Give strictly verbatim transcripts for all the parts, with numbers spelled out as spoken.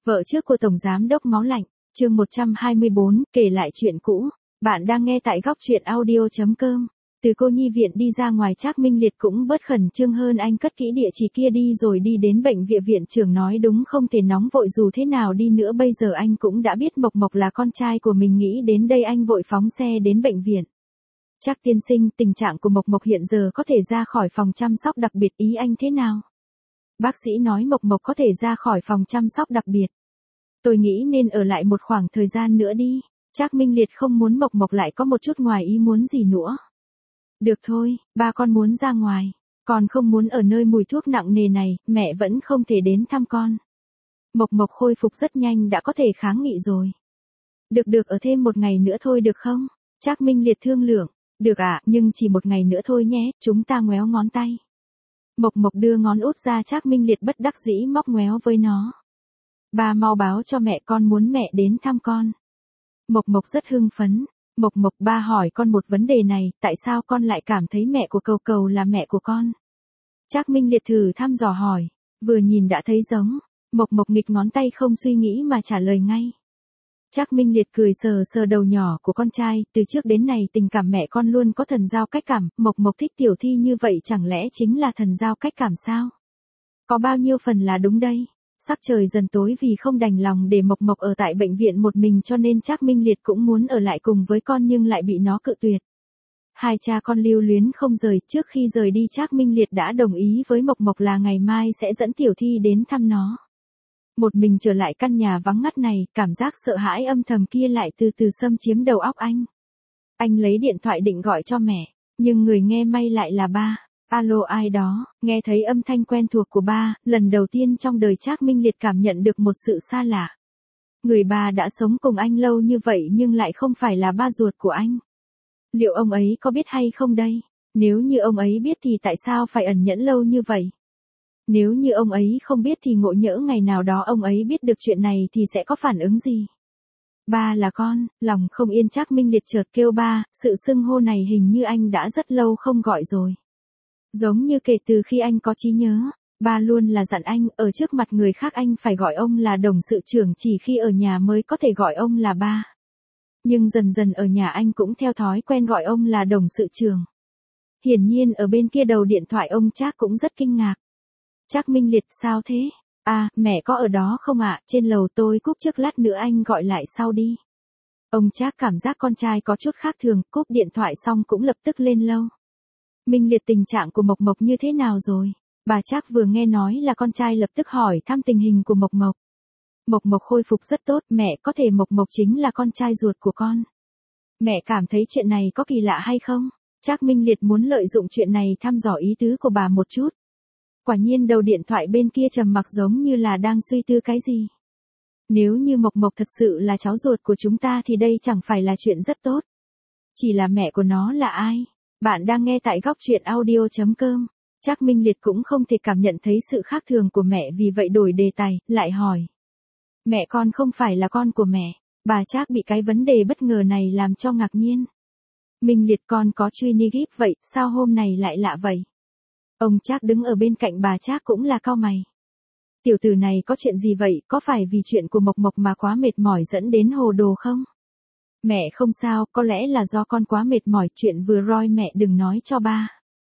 Vợ trước của Tổng Giám đốc Máu Lạnh, chương một trăm hai mươi bốn, kể lại chuyện cũ. Bạn đang nghe tại góc truyện audio.com. Từ cô nhi viện đi ra ngoài, Trác Minh Liệt cũng bớt khẩn trương hơn. Anh cất kỹ địa chỉ kia đi rồi đi đến bệnh viện. Viện trưởng nói đúng, không thể nóng vội, dù thế nào đi nữa bây giờ anh cũng đã biết Mộc Mộc là con trai của mình. Nghĩ đến đây anh vội phóng xe đến bệnh viện. Trác tiên sinh, tình trạng của Mộc Mộc hiện giờ có thể ra khỏi phòng chăm sóc đặc biệt, ý anh thế nào? Bác sĩ nói Mộc Mộc có thể ra khỏi phòng chăm sóc đặc biệt. Tôi nghĩ nên ở lại một khoảng thời gian nữa đi. Trác Minh Liệt không muốn Mộc Mộc lại có một chút ngoài ý muốn gì nữa. Được thôi, ba con muốn ra ngoài. Con không muốn ở nơi mùi thuốc nặng nề này, mẹ vẫn không thể đến thăm con. Mộc Mộc khôi phục rất nhanh, đã có thể kháng nghị rồi. Được được, ở thêm một ngày nữa thôi được không? Trác Minh Liệt thương lượng. Được ạ, à, nhưng chỉ một ngày nữa thôi nhé, chúng ta ngoéo ngón tay. Mộc Mộc đưa ngón út ra, Trác Minh Liệt bất đắc dĩ móc ngoéo với nó. Ba mau báo cho mẹ, con muốn mẹ đến thăm con. Mộc Mộc rất hưng phấn. Mộc Mộc, ba hỏi con một vấn đề này, tại sao con lại cảm thấy mẹ của Cầu Cầu là mẹ của con? Trác Minh Liệt thử thăm dò hỏi, vừa nhìn đã thấy giống. Mộc Mộc nghịch ngón tay không suy nghĩ mà trả lời ngay. Trác Minh Liệt cười sờ sờ đầu nhỏ của con trai, từ trước đến nay tình cảm mẹ con luôn có thần giao cách cảm, Mộc Mộc thích Tiểu Thi như vậy chẳng lẽ chính là thần giao cách cảm sao? Có bao nhiêu phần là đúng đây? Sắc trời dần tối, vì không đành lòng để Mộc Mộc ở tại bệnh viện một mình cho nên Trác Minh Liệt cũng muốn ở lại cùng với con nhưng lại bị nó cự tuyệt. Hai cha con lưu luyến không rời, trước khi rời đi Trác Minh Liệt đã đồng ý với Mộc Mộc là ngày mai sẽ dẫn Tiểu Thi đến thăm nó. Một mình trở lại căn nhà vắng ngắt này, cảm giác sợ hãi âm thầm kia lại từ từ xâm chiếm đầu óc anh. Anh lấy điện thoại định gọi cho mẹ, nhưng người nghe may lại là ba. Alo, ai đó? Nghe thấy âm thanh quen thuộc của ba, lần đầu tiên trong đời Trác Minh Liệt cảm nhận được một sự xa lạ. Người ba đã sống cùng anh lâu như vậy nhưng lại không phải là ba ruột của anh. Liệu ông ấy có biết hay không đây? Nếu như ông ấy biết thì tại sao phải ẩn nhẫn lâu như vậy? Nếu như ông ấy không biết thì ngộ nhỡ ngày nào đó ông ấy biết được chuyện này thì sẽ có phản ứng gì? Ba là con, lòng không yên Trác Minh Liệt chợt kêu ba, sự xưng hô này hình như anh đã rất lâu không gọi rồi. Giống như kể từ khi anh có trí nhớ, ba luôn là dặn anh, ở trước mặt người khác anh phải gọi ông là đồng sự trưởng, chỉ khi ở nhà mới có thể gọi ông là ba. Nhưng dần dần ở nhà anh cũng theo thói quen gọi ông là đồng sự trưởng. Hiển nhiên ở bên kia đầu điện thoại ông Trác cũng rất kinh ngạc. Trác Minh Liệt, sao thế? À, mẹ có ở đó không ạ? À? Trên lầu, tôi cúp trước, lát nữa anh gọi lại sau đi. Ông Trác cảm giác con trai có chút khác thường, cúp điện thoại xong cũng lập tức lên lâu. Minh Liệt, tình trạng của Mộc Mộc như thế nào rồi? Bà Trác vừa nghe nói là con trai lập tức hỏi thăm tình hình của Mộc Mộc. Mộc Mộc khôi phục rất tốt, mẹ, có thể Mộc Mộc chính là con trai ruột của con. Mẹ cảm thấy chuyện này có kỳ lạ hay không? Trác Minh Liệt muốn lợi dụng chuyện này thăm dò ý tứ của bà một chút. Quả nhiên đầu điện thoại bên kia trầm mặc, giống như là đang suy tư cái gì. Nếu như Mộc Mộc thật sự là cháu ruột của chúng ta thì đây chẳng phải là chuyện rất tốt. Chỉ là mẹ của nó là ai? Bạn đang nghe tại góc truyện audio.com. Trác Minh Liệt cũng không thể cảm nhận thấy sự khác thường của mẹ, vì vậy đổi đề tài, lại hỏi. Mẹ con không phải là con của mẹ. Bà Trác bị cái vấn đề bất ngờ này làm cho ngạc nhiên. Minh Liệt, con có truy ni gíp vậy, sao hôm này lại lạ vậy? Ông Trác đứng ở bên cạnh bà Trác cũng là cau mày. Tiểu tử này có chuyện gì vậy, có phải vì chuyện của Mộc Mộc mà quá mệt mỏi dẫn đến hồ đồ không? Mẹ không sao, có lẽ là do con quá mệt mỏi, chuyện vừa rồi mẹ đừng nói cho ba.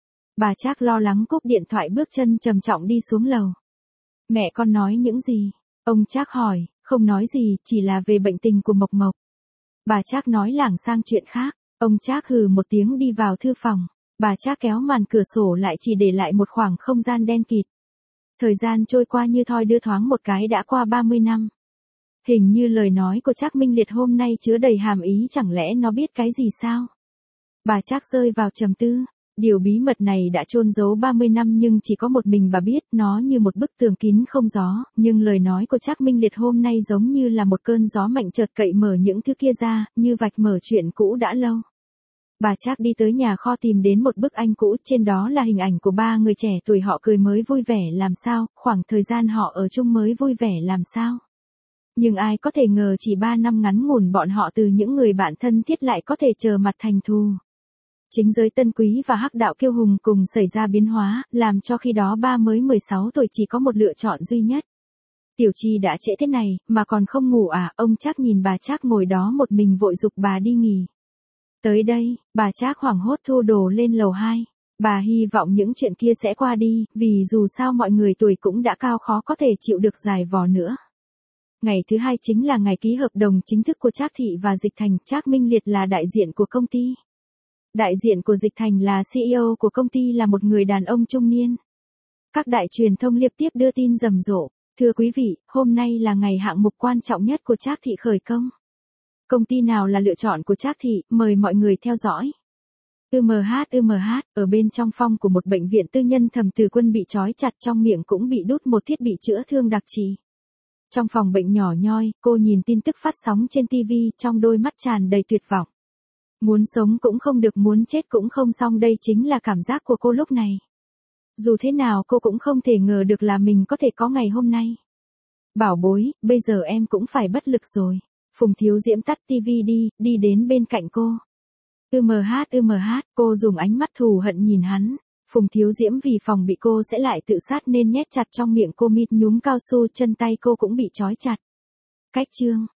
Bà Trác lo lắng cúp điện thoại, bước chân trầm trọng đi xuống lầu. Mẹ con nói những gì? Ông Trác hỏi. Không nói gì, chỉ là về bệnh tình của Mộc Mộc. Bà Trác nói lảng sang chuyện khác. Ông Trác hừ một tiếng đi vào thư phòng. Bà Trác kéo màn cửa sổ lại, chỉ để lại một khoảng không gian đen kịt. Thời gian trôi qua như thoi đưa, thoáng một cái đã qua ba mươi năm. Hình như lời nói của Trác Minh Liệt hôm nay chứa đầy hàm ý, chẳng lẽ nó biết cái gì sao? Bà Trác rơi vào trầm tư. Điều bí mật này đã chôn giấu ba mươi năm nhưng chỉ có một mình bà biết, nó như một bức tường kín không gió, nhưng lời nói của Trác Minh Liệt hôm nay giống như là một cơn gió mạnh chợt cậy mở những thứ kia ra, như vạch mở chuyện cũ đã lâu. Bà Trác đi tới nhà kho tìm đến một bức ảnh cũ, trên đó là hình ảnh của ba người trẻ tuổi, họ cười mới vui vẻ làm sao, khoảng thời gian họ ở chung mới vui vẻ làm sao. Nhưng ai có thể ngờ chỉ ba năm ngắn ngủn bọn họ từ những người bạn thân thiết lại có thể trở mặt thành thù. Chính giới Tân Quý và Hắc Đạo Kiêu Hùng cùng xảy ra biến hóa, làm cho khi đó ba mới mười sáu tuổi chỉ có một lựa chọn duy nhất. Tiểu Chi đã trễ thế này, mà còn không ngủ à? Ông Trác nhìn bà Trác ngồi đó một mình vội giục bà đi nghỉ. Tới đây, bà Trác hoảng hốt thu đồ lên lầu hai. Bà hy vọng những chuyện kia sẽ qua đi, vì dù sao mọi người tuổi cũng đã cao khó có thể chịu được dài vò nữa. Ngày thứ hai chính là ngày ký hợp đồng chính thức của Trác Thị và Dịch Thành. Trác Minh Liệt là đại diện của công ty. Đại diện của Dịch Thành là xê e ô của công ty là một người đàn ông trung niên. Các đại truyền thông liên tiếp đưa tin rầm rộ. Thưa quý vị, hôm nay là ngày hạng mục quan trọng nhất của Trác Thị khởi công. Công ty nào là lựa chọn của Trác Thị, mời mọi người theo dõi. u em hát u em hát, ở bên trong phòng của một bệnh viện tư nhân Thẩm Từ Quân bị trói chặt, trong miệng cũng bị đút một thiết bị chữa thương đặc trị. Trong phòng bệnh nhỏ nhoi, cô nhìn tin tức phát sóng trên ti vi, trong đôi mắt tràn đầy tuyệt vọng. Muốn sống cũng không được, muốn chết cũng không xong, đây chính là cảm giác của cô lúc này. Dù thế nào cô cũng không thể ngờ được là mình có thể có ngày hôm nay. Bảo bối, bây giờ em cũng phải bất lực rồi. Phùng Thiếu Diễm tắt ti vi đi, đi đến bên cạnh cô. u em hát u em hát, cô dùng ánh mắt thù hận nhìn hắn. Phùng Thiếu Diễm vì phòng bị cô sẽ lại tự sát nên nhét chặt trong miệng cô mít nhúm cao su, chân tay cô cũng bị trói chặt. Cách chương